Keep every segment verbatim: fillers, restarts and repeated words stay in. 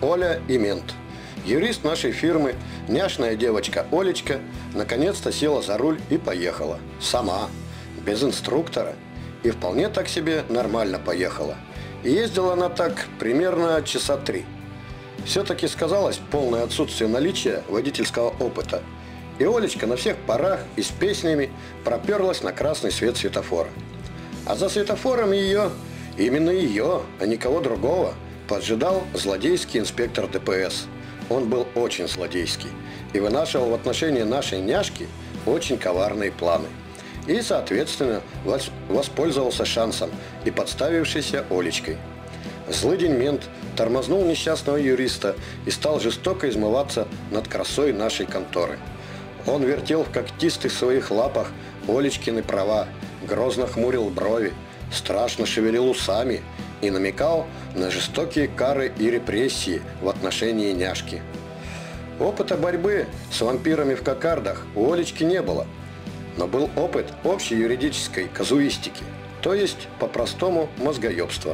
Оля и мент. Юрист нашей фирмы, няшная девочка Олечка, наконец-то села за руль и поехала. Сама, без инструктора. И вполне так себе нормально поехала. И ездила она так примерно часа три. Все-таки сказалось полное отсутствие наличия водительского опыта. И Олечка на всех парах и с песнями проперлась на красный свет светофора. А за светофором ее, именно ее, а никого другого, поджидал злодейский инспектор ДПС. Он был очень злодейский и вынашивал в отношении нашей няшки очень коварные планы. И, соответственно, воспользовался шансом и подставившейся Олечкой. Злыдень мент тормознул несчастного юриста и стал жестоко измываться над красой нашей конторы. Он вертел в когтистых своих лапах Олечкины права, грозно хмурил брови, страшно шевелил усами и намекал на жестокие кары и репрессии в отношении няшки. Опыта борьбы с вампирами в кокардах у Олечки не было, но был опыт общей юридической казуистики, то есть по-простому мозгоебства.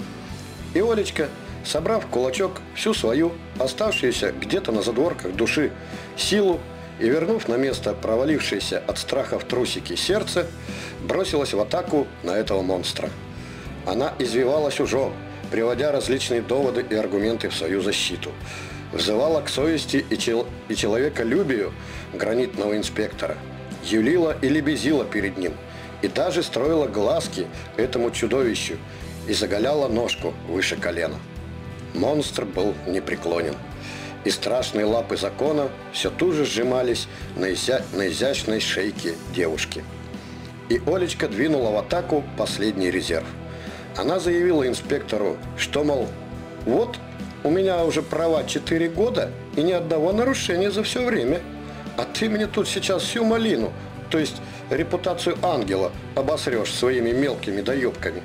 И Олечка, собрав в кулачок всю свою, оставшуюся где-то на задворках души, силу и вернув на место провалившееся от страха в трусики сердце, бросилась в атаку на этого монстра. Она извивалась ужом, приводя различные доводы и аргументы в свою защиту. Взывала к совести и, чел и человеколюбию гранитного инспектора. Юлила и лебезила перед ним. И даже строила глазки этому чудовищу и заголяла ножку выше колена. Монстр был непреклонен. И страшные лапы закона все туже сжимались на, изя на изящной шейке девушки. И Олечка двинула в атаку последний резерв. Она заявила инспектору, что, мол, вот, у меня уже права четыре года и ни одного нарушения за все время. А ты мне тут сейчас всю малину, то есть репутацию ангела, обосрешь своими мелкими доебками.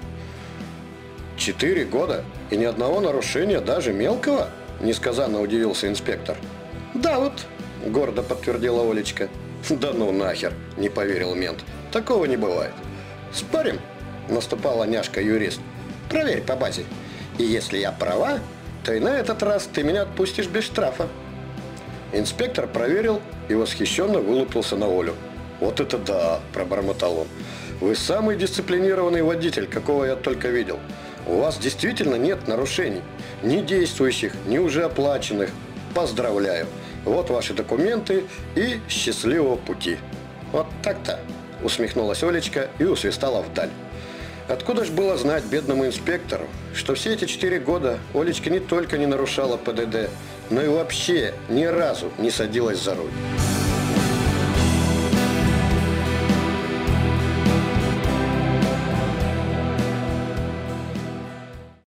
Четыре года и ни одного нарушения, даже мелкого? Несказанно удивился инспектор. Да вот, гордо подтвердила Олечка. Да ну нахер, не поверил мент. Такого не бывает. Спорим? Наступала няшка-юрист. Проверь по базе. И если я права, то и на этот раз ты меня отпустишь без штрафа. Инспектор проверил и восхищенно вылупился на Олю. Вот это да, пробормотал он. Вы самый дисциплинированный водитель, какого я только видел. У вас действительно нет нарушений. Ни действующих, ни уже оплаченных. Поздравляю. Вот ваши документы и счастливого пути. Вот так-то, усмехнулась Олечка и усвистала вдаль. Откуда ж было знать бедному инспектору, что все эти четыре года Олечка не только не нарушала ПДД, но и вообще ни разу не садилась за руль.